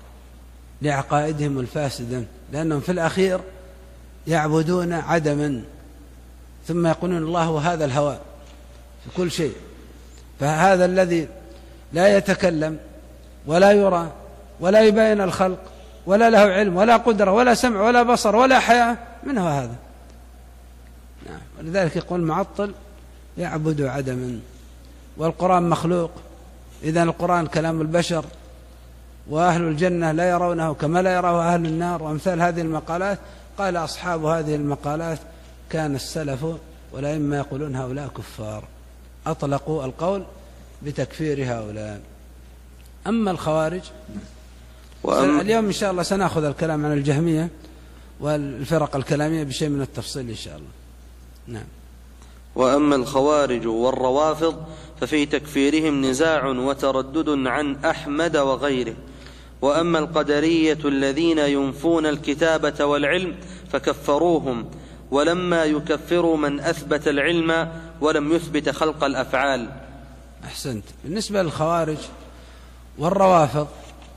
لعقائدهم الفاسدة، لأنهم في الأخير يعبدون عدما ثم يقولون الله هو هذا الهواء في كل شيء. فهذا الذي لا يتكلم ولا يرى ولا يبين الخلق ولا له علم ولا قدرة ولا سمع ولا بصر ولا حياة، من هو هذا؟ نعم. ولذلك يقول معطل يعبد عدما، والقرآن مخلوق، إذن القرآن كلام البشر، وأهل الجنة لا يرونه كما لا يراه أهل النار، وأمثال هذه المقالات. قال أصحاب هذه المقالات كان السلف والأئمة يقولون هؤلاء كفار، أطلقوا القول بتكفير هؤلاء. أما الخوارج وأم... اليوم إن شاء الله سنأخذ الكلام عن الجهمية والفرق الكلامية بشيء من التفصيل إن شاء الله. نعم. وأما الخوارج والروافض ففي تكفيرهم نزاع وتردد عن أحمد وغيره. وأما القدرية الذين ينفون الكتابة والعلم فكفروهم، ولما يكفروا من أثبت العلم ولم يثبت خلق الأفعال. أحسنت. بالنسبة للخوارج والروافض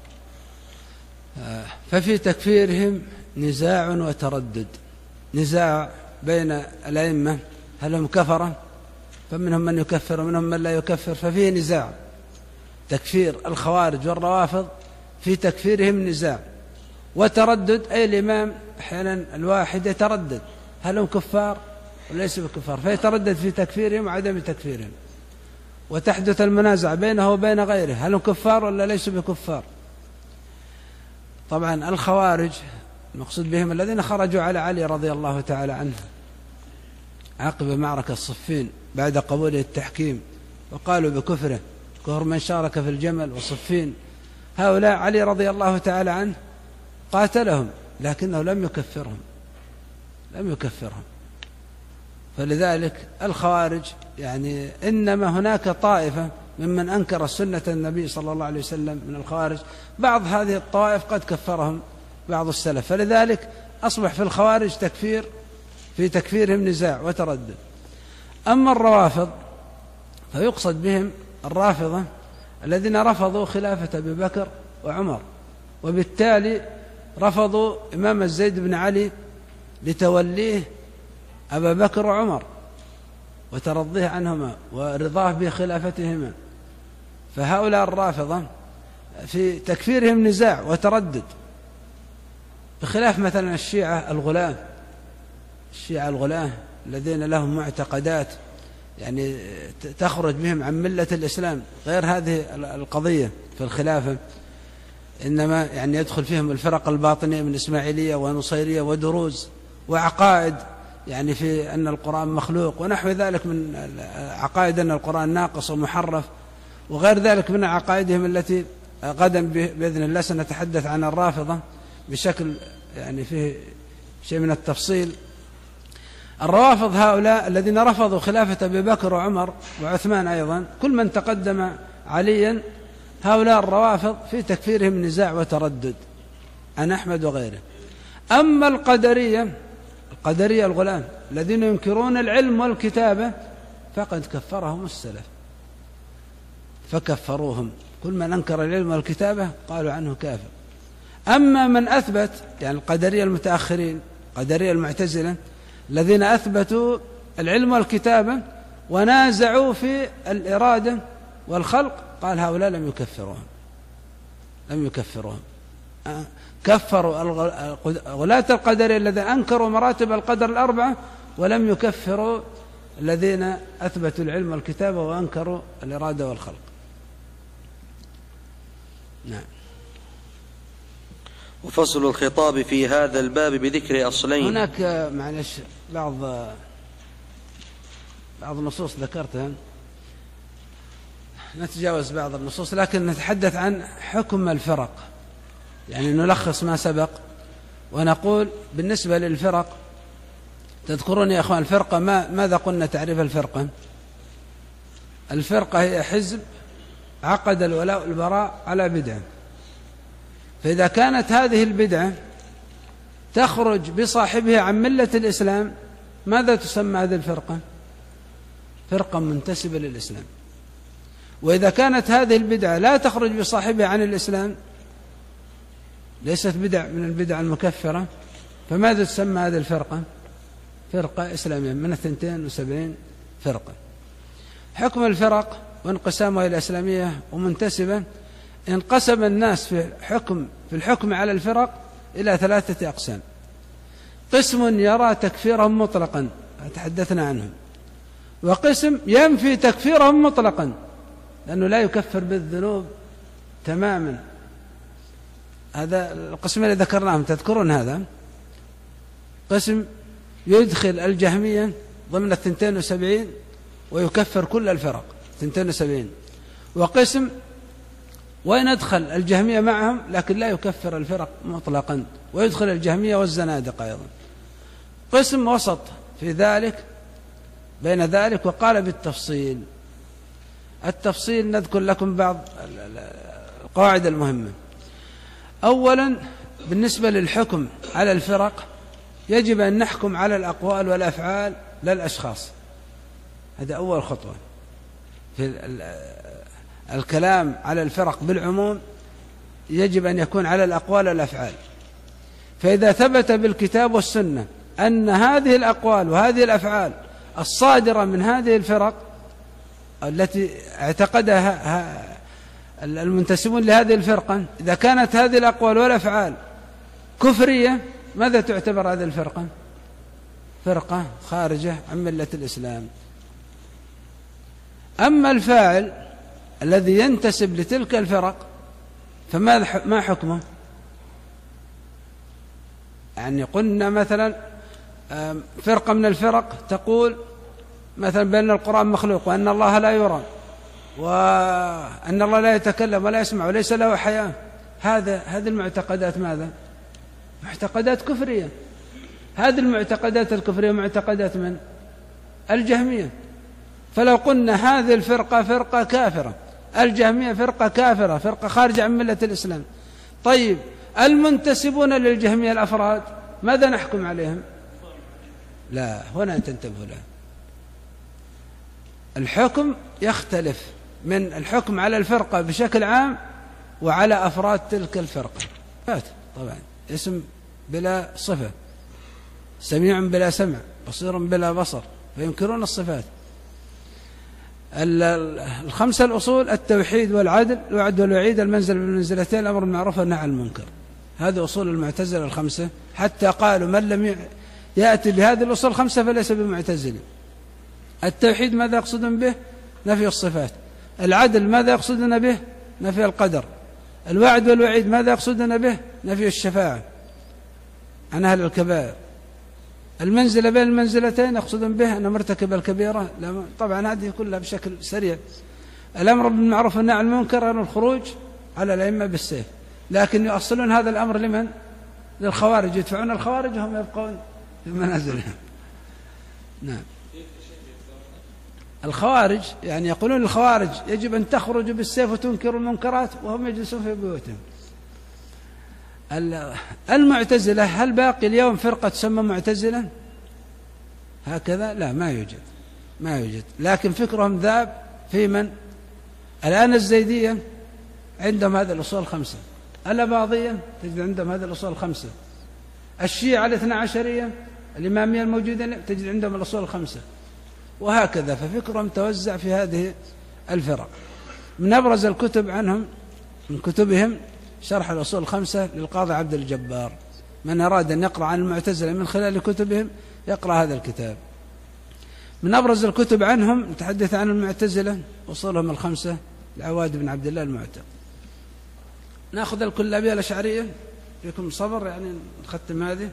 ففي تكفيرهم نزاع وتردد، نزاع بين الأئمة هل هم كفرة، فمنهم من يكفر ومنهم من لا يكفر، ففيه نزاع. تكفير الخوارج والروافض في تكفيرهم نزاع وتردد، أي الإمام أحيانا الواحد يتردد هل هم كفار وليسوا بكفار، فيتردد في تكفيرهم وعدم تكفيرهم، وتحدث المنازع بينه وبين غيره هل هم كفار ولا ليسوا بكفار. طبعا الخوارج المقصود بهم الذين خرجوا على علي رضي الله تعالى عنه عقب معركة صفين بعد قبول التحكيم، وقالوا بكفره كفر من شارك في الجمل وصفين. هؤلاء علي رضي الله تعالى عنه قاتلهم لكنه لم يكفرهم لم يكفرهم فلذلك الخوارج يعني إنما هناك طائفة ممن أنكر السنة النبي صلى الله عليه وسلم من الخوارج، بعض هذه الطوائف قد كفرهم بعض السلف، فلذلك أصبح في الخوارج تكفير، في تكفيرهم نزاع وتردد. أما الروافض فيقصد بهم الرافضة الذين رفضوا خلافة أبي بكر وعمر، وبالتالي رفضوا إمام الزيد بن علي لتوليه أبا بكر وعمر وترضيه عنهما ورضاه بخلافتهما. فهؤلاء الرافضة في تكفيرهم نزاع وتردد، بخلاف مثلا الشيعة الغلاة، الشيعة الغلاة الذين لهم معتقدات يعني تخرج بهم عن ملة الإسلام، غير هذه القضية في الخلافة، إنما يعني يدخل فيهم الفرق الباطنية من إسماعيلية ونصيرية ودروز وعقائد يعني في أن القرآن مخلوق ونحو ذلك من عقائد أن القرآن ناقص ومحرف وغير ذلك من عقائدهم التي غدا بإذن الله سنتحدث عن الرافضة بشكل يعني فيه شيء من التفصيل. الروافض هؤلاء الذين رفضوا خلافة أبي بكر وعمر وعثمان أيضا، كل من تقدم عليا، هؤلاء الروافض في تكفيرهم نزاع وتردد عن أحمد وغيره. أما القدرية، القدرية الغلام الذين ينكرون العلم والكتابة فقد كفرهم السلف فكفروهم، كل من أنكر العلم والكتابة قالوا عنه كافر. أما من أثبت يعني القدرية المتأخرين، قدرية المعتزلة الذين أثبتوا العلم والكتابة ونازعوا في الإرادة والخلق، قال هؤلاء لم يكفروهم، لم يكفروهم كفروا غلاة القدرية الذين أنكروا مراتب القدر الأربعة ولم يكفروا الذين أثبتوا العلم والكتابة وأنكروا الإرادة والخلق. نعم. وفصل الخطاب في هذا الباب بذكر أصلين. هناك معلش بعض بعض النصوص ذكرتها، نتجاوز بعض النصوص لكن نتحدث عن حكم الفرق، يعني نلخص ما سبق ونقول بالنسبة للفرق. تذكرون يا أخوان الفرقة، ما ماذا قلنا تعريف الفرقة؟ الفرقة هي حزب عقد الولاء والبراء على بدعة، فإذا كانت هذه البدعة تخرج بصاحبها عن ملة الإسلام ماذا تسمى هذه الفرقة؟ فرقة منتسبة للإسلام. وإذا كانت هذه البدعة لا تخرج بصاحبها عن الإسلام، ليست بدع من البدع المكفرة، فماذا تسمى هذه الفرقة؟ فرقة إسلامية من الثنتين وسبعين فرقة. حكم الفرق وانقسامها إلى إسلامية ومنتسبة، انقسم الناس في حكم في الحكم على الفرق إلى ثلاثة أقسام. قسم يرى تكفيرهم مطلقا تحدثنا عنهم، وقسم ينفي تكفيرهم مطلقا لأنه لا يكفر بالذنوب تماما. هذا القسم اللي ذكرناهم تذكرون هذا. قسم يدخل الجهمية ضمن الثنتين وسبعين ويكفر كل الفرق ثنتين وسبعين، وقسم وين أدخل الجهمية معهم لكن لا يكفر الفرق مطلقا ويدخل الجهمية والزنادقة أيضا. قسم وسط في ذلك بين ذلك وقال بالتفصيل. التفصيل نذكر لكم بعض القواعد المهمة. أولا بالنسبة للحكم على الفرق يجب أن نحكم على الأقوال والأفعال لا الأشخاص، هذا أول خطوة في الكلام على الفرق بالعموم، يجب أن يكون على الأقوال والأفعال. فإذا ثبت بالكتاب والسنة أن هذه الأقوال وهذه الأفعال الصادرة من هذه الفرق التي اعتقدها المنتسبون لهذه الفرقة، إذا كانت هذه الأقوال والأفعال كفرية، ماذا تعتبر هذه الفرقة؟ فرقة خارجة عن ملة الإسلام. أما الفاعل الذي ينتسب لتلك الفرق فما ما حكمه؟ يعني قلنا مثلا فرقة من الفرق تقول مثلا بأن القرآن مخلوق وأن الله لا يرى وأن الله لا يتكلم ولا يسمع وليس له حياة، هذا هذه المعتقدات ماذا؟ معتقدات كفرية. هذه المعتقدات الكفرية معتقدات من؟ الجهمية. فلو قلنا هذه الفرقة فرقة كافرة، الجهمية فرقة كافرة، فرقة خارجة عن ملة الإسلام، طيب المنتسبون للجهمية الأفراد ماذا نحكم عليهم؟ لا، هنا تنتبه له. الحكم يختلف من الحكم على الفرقة بشكل عام وعلى أفراد تلك الفرقة. طبعا اسم بلا صفة، سميع بلا سمع، بصير بلا بصر، فينكرون الصفات. الخمسة الأصول: التوحيد والعدل، الوعد والوعيد، المنزل بالمنزلتين، الأمر بالمعروف والنهي عن المنكر. هذه أصول المعتزلة الخمسة، حتى قالوا من لم يأتي بهذه الأصول الخمسة فليس بمعتزل. التوحيد ماذا يقصدون به؟ نفي الصفات. العدل ماذا يقصدون به؟ نفي القدر. الوعد والوعيد ماذا يقصدون به؟ نفي الشفاعة عن أهل الكبائر. المنزلة بين المنزلتين يقصدون به أن مرتكب الكبيرة. طبعا هذه كلها بشكل سريع. الأمر بالمعروف والنهي عن المنكر أن الخروج على الأئمة بالسيف، لكن يؤصلون هذا الأمر لمن؟ للخوارج، يدفعون الخوارج وهم يبقون في منازلهم. نعم. الخوارج يعني يقولون الخوارج يجب أن تخرجوا بالسيف وتنكروا المنكرات وهم يجلسون في بيوتهم. المعتزلة هل باقي اليوم فرقة تسمى معتزلة هكذا؟ لا، ما يوجد، ما يوجد. لكن فكرهم ذاب في من؟ الآن الزيدية عندهم هذه الأصول الخمسة، الأباضية تجد عندهم هذه الأصول الخمسة، الشيعة الاثنى عشرية الإمامية الموجودة تجد عندهم الأصول الخمسة، وهكذا. ففكرهم توزع في هذه الفرق. من أبرز الكتب عنهم من كتبهم شرح الأصول الخمسة للقاضي عبد الجبار. من أراد أن يقرأ عن المعتزلة من خلال كتبهم يقرأ هذا الكتاب. من أبرز الكتب عنهم نتحدث عن المعتزلة أصولهم الخمسة العواد بن عبد الله المعتق. نأخذ الكلابية الأشعرية، فيكم صبر يعني نختم هذه.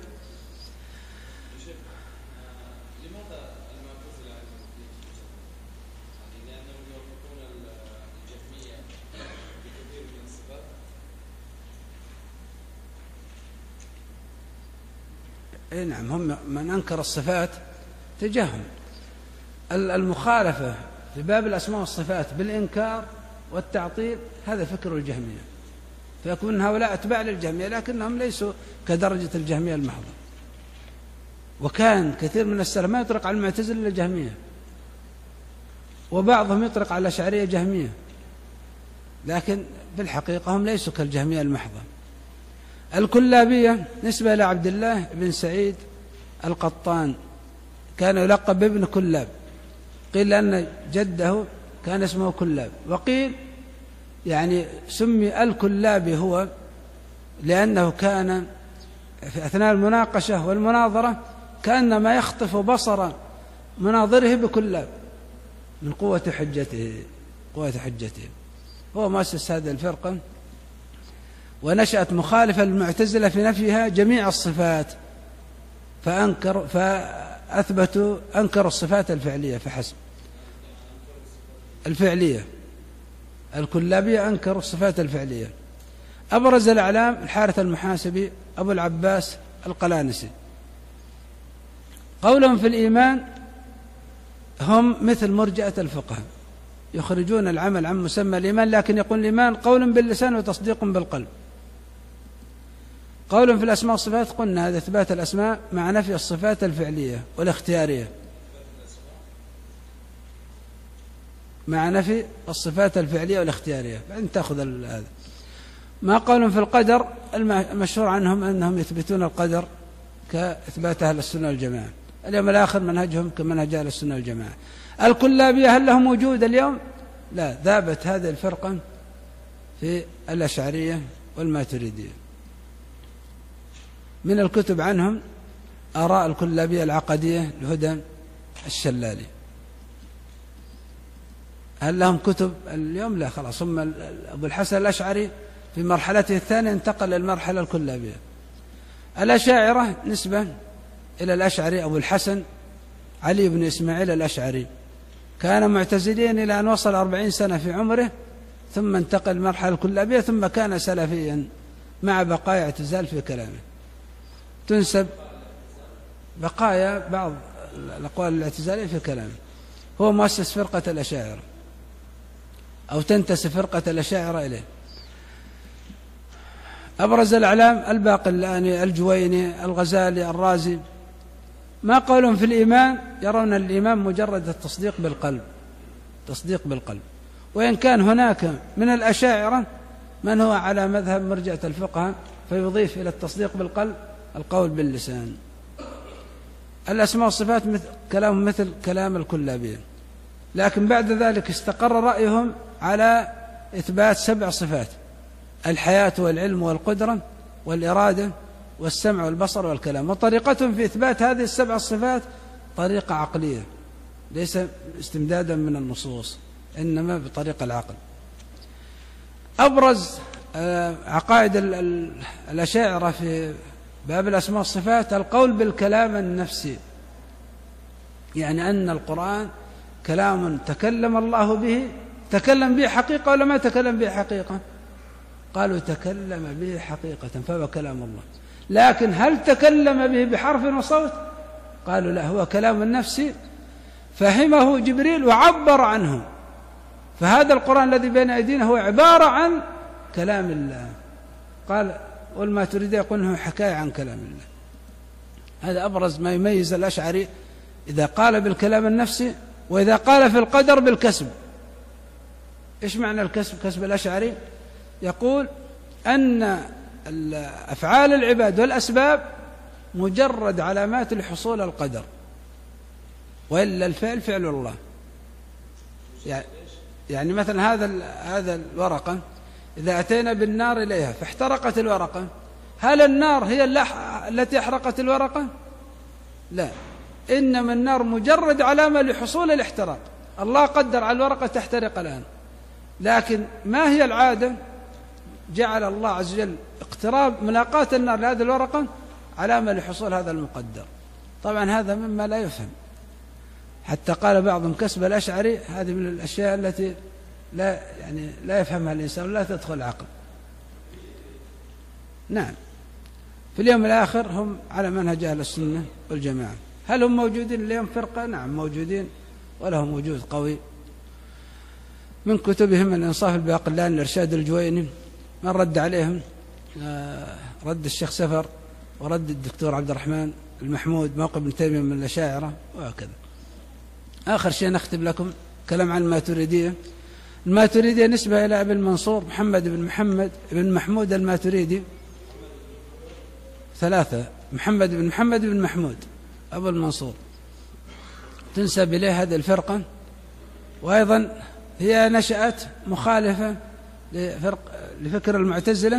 اي نعم، هم من أنكر الصفات تجاههم. المخالفة في باب الأسماء والصفات بالإنكار والتعطيل هذا فكر الجهمية، فيكون هؤلاء أتباع للجهمية لكنهم ليسوا كدرجة الجهمية المحضة. وكان كثير من السلف ما يطلق على المعتزلة إلا الجهمية، وبعضهم يطلق على الأشعرية جهمية، لكن بالحقيقة هم ليسوا كالجهمية المحضة. الكلابية نسبة إلى عبد الله بن سعيد القطان، كان يلقب بابن كلاب. قيل أن جده كان اسمه كلاب، وقيل يعني سمي الكلابي هو لأنه كان في أثناء المناقشة والمناظرة كأنما يخطف بصر مناظره بكلاب من قوة حجته قوة حجته. هو مؤسس هذه الفرقة، ونشأت مخالفة للمعتزلة في نفيها جميع الصفات، فأنكر فأثبتوا أنكروا الصفات الفعلية فحسب. الفعلية الكلابية أنكروا الصفات الفعلية. أبرز الأعلام الحارث المحاسبي، أبو العباس القلانسي. قولهم في الإيمان هم مثل مرجئة الفقهاء، يخرجون العمل عن مسمى الإيمان، لكن يقول الإيمان قول باللسان وتصديق بالقلب. قولهم في الأسماء والصفات قلنا هذا إثبات الأسماء مع نفي الصفات الفعلية والاختيارية، مع نفي الصفات الفعلية والاختيارية. بعدين تأخذ هذا. ما قولهم في القدر المشهور عنهم أنهم يثبتون القدر كإثبات أهل السنة والجماعة. اليوم الآخر منهجهم كمنهج أهل السنة والجماعة. الكلابية هل لهم وجود اليوم؟ لا، ذابت هذه الفرقة في الأشعرية والماتريدية. من الكتب عنهم آراء الكلابية العقدية لهدى الشلالي. هل لهم كتب اليوم؟ لا، خلاص. ثم أبو الحسن الأشعري في مرحلته الثانية انتقل للمرحلة الكلابية. الأشاعرة نسبة إلى الأشعري أبو الحسن علي بن إسماعيل الأشعري، كان معتزليا إلى أن وصل أربعين سنة في عمره، ثم انتقل المرحلة الكلابية، ثم كان سلفيا مع بقايا اعتزال في كلامه. تنسب بقايا بعض الأقوال الاعتزالية في كلامه. هو مؤسس فرقة الأشاعرة أو تنتسب فرقة الأشاعرة إليه. أبرز الأعلام الباقلاني، الجويني، الغزالي، الرازي، ما قولهم في الإيمان؟ يرون الإيمان مجرد التصديق بالقلب، تصديق بالقلب. وإن كان هناك من الأشاعرة من هو على مذهب مرجئة الفقهاء فيضيف إلى التصديق بالقلب القول باللسان. الأسماء والصفات مثل كلام مثل كلام الكلابية، لكن بعد ذلك استقر رأيهم على إثبات سبع صفات: الحياة والعلم والقدرة والإرادة والسمع والبصر والكلام. وطريقتهم في إثبات هذه السبع الصفات طريقة عقلية، ليس استمدادا من النصوص، إنما بطريقة العقل. أبرز عقائد الأشاعرة في باب الأسماء والصفات القول بالكلام النفسي، يعني أن القرآن كلام تكلم الله به، تكلم به حقيقة ولا ما تكلم به حقيقة؟ قالوا تكلم به حقيقة فهو كلام الله، لكن هل تكلم به بحرف وصوت؟ قالوا لا، هو كلام نفسي فهمه جبريل وعبر عنه. فهذا القرآن الذي بين أيدينا هو عبارة عن كلام الله. قال والماتريدي يقول انه حكاية عن كلام الله. هذا أبرز ما يميز الأشعري إذا قال بالكلام النفسي، وإذا قال في القدر بالكسب. إيش معنى الكسب؟ كسب الأشعري يقول أن أفعال العباد والأسباب مجرد علامات لحصول القدر، وإلا الفعل فعل الله. يعني مثلا هذا هذا الورقة إذا أتينا بالنار إليها فاحترقت الورقة، هل النار هي التي أحرقت الورقة؟ لا، إنما النار مجرد علامة لحصول الاحتراق. الله قدر على الورقة تحترق الآن، لكن ما هي العادة؟ جعل الله عز وجل اقتراب ملاقاة النار لهذه الورقة علامة لحصول هذا المقدر. طبعا هذا مما لا يفهم، حتى قال بعضهم كسب الأشعري هذه من الأشياء التي لا يعني لا يفهمها الإنسان ولا تدخل العقل. نعم، في اليوم الآخر هم على منهج أهل السنة والجماعة. هل هم موجودين اليوم فرقة؟ نعم موجودين، ولهم وجود قوي. من كتبهم الإنصاف الباقلاني، الإرشاد الجويني، من رد عليهم رد الشيخ سفر، ورد الدكتور عبد الرحمن المحمود، موقف ابن تيمية من الأشاعرة، وهكذا. آخر شيء نختم لكم كلام عن الماتريدية. الماتريدية نسبة إلى ابن منصور محمد بن محمد بن محمود الماتريدي، ثلاثة: محمد بن محمد بن محمود أبو المنصور، تنسب إليه هذه الفرقة. وأيضا هي نشأت مخالفة لفرق لفكر المعتزلة،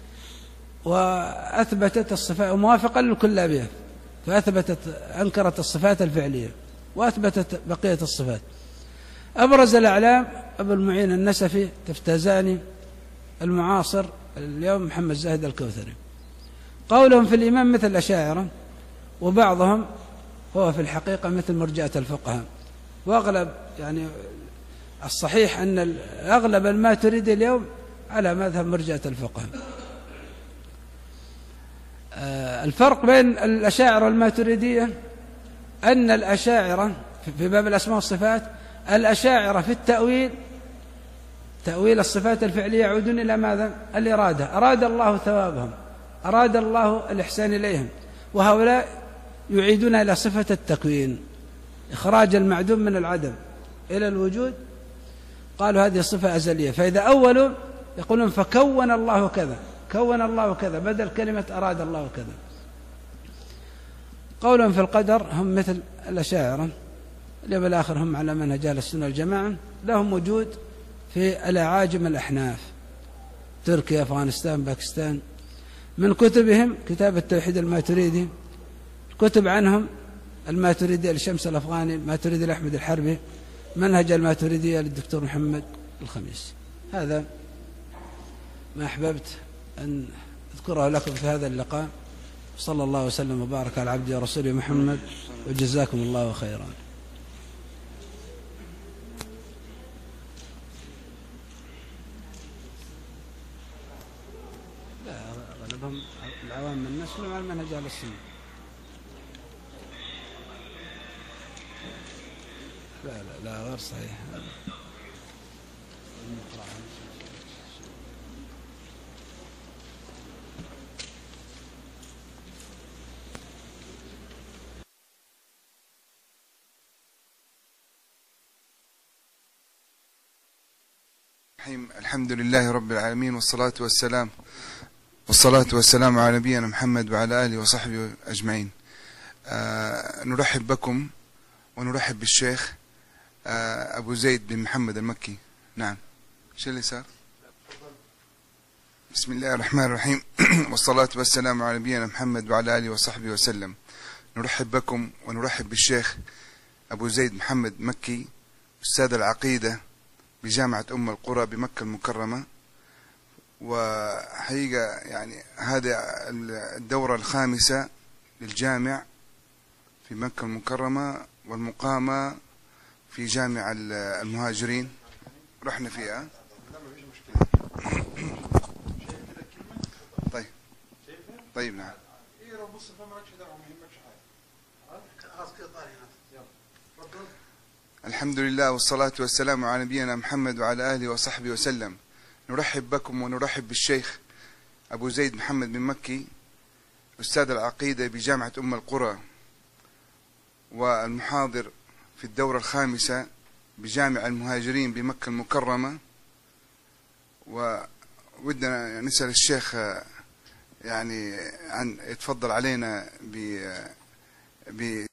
وأثبتت الصفات وموافقة للكلابية، فأثبتت أنكرت الصفات الفعلية وأثبتت بقية الصفات. أبرز الأعلام أبو المعين النسفي، تفتازاني المعاصر اليوم، محمد زاهد الكوثري. قولهم في الإيمان مثل الأشاعرة، وبعضهم هو في الحقيقة مثل مرجئة الفقهاء. وأغلب يعني الصحيح أن أغلب الماتريدي اليوم على مذهب مرجئة الفقهاء. الفرق بين الأشاعرة والماتريدية أن الأشاعرة في باب الأسماء والصفات، الأشاعرة في التأويل، تأويل الصفات الفعلية، يعودون إلى ماذا؟ الإرادة. أراد الله ثوابهم، أراد الله الإحسان إليهم. وهؤلاء يعيدون إلى صفة التكوين، إخراج المعدوم من العدم إلى الوجود. قالوا هذه صفة أزلية. فإذا أولوا يقولون فكون الله كذا، كون الله كذا، بدل كلمة أراد الله كذا. قولهم في القدر هم مثل الأشاعرة. اليوم الآخر هم على منهج أهل السنة والجماعة، لهم وجود في الأعاجم الأحناف، تركيا، أفغانستان، باكستان. من كتبهم كتاب التوحيد الماتريدي، كتب عنهم الماتريدي للشمس الأفغاني، الماتريدي لأحمد الحربي، منهج الماتريدية للدكتور محمد الخميس. هذا ما أحببت أن أذكره لكم في هذا اللقاء. صلى الله وسلم وبارك على عبده ورسوله محمد، وجزاكم الله خيرا. لا، غالبهم العوام من الناس على منهج أهل السنة. لا لا لا غير صحيح. الرحيم. الحمد لله رب العالمين، والصلاة والسلام والصلاة والسلام على نبينا محمد وعلى آله وصحبه أجمعين. آه نرحب بكم ونرحب بالشيخ آه أبو زيد بن محمد المكي. نعم، شو اللي صار؟ بسم الله الرحمن الرحيم والصلاة والسلام على نبينا محمد وعلى آله وصحبه وسلم. نرحب بكم ونرحب بالشيخ أبو زيد محمد مكي، أستاذ العقيدة بجامعة أم القرى بمكة المكرمة. وحقيقة يعني هذه الدورة الخامسة للجامع في مكة المكرمة والمقامة في جامع المهاجرين، رحنا فيها. طيب طيب نعم. الحمد لله والصلاة والسلام على نبينا محمد وعلى آله وصحبه وسلم. نرحب بكم ونرحب بالشيخ أبو زيد محمد بن مكي، أستاذ العقيدة بجامعة أم القرى والمحاضر في الدورة الخامسة بجامع المهاجرين بمكة المكرمة. وودنا نسأل الشيخ يعني عن يتفضل علينا ب ب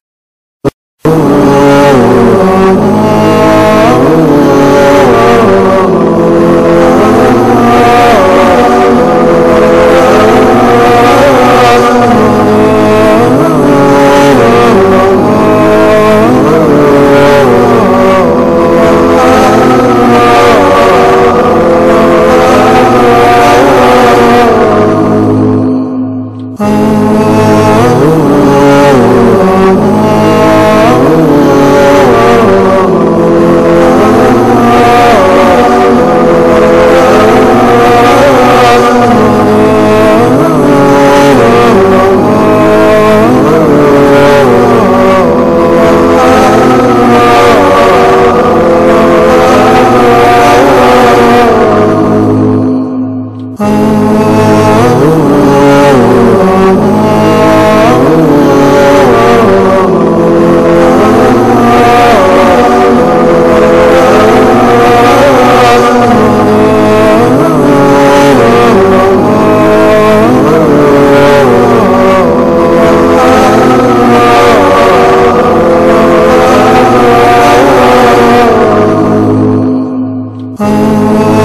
Oh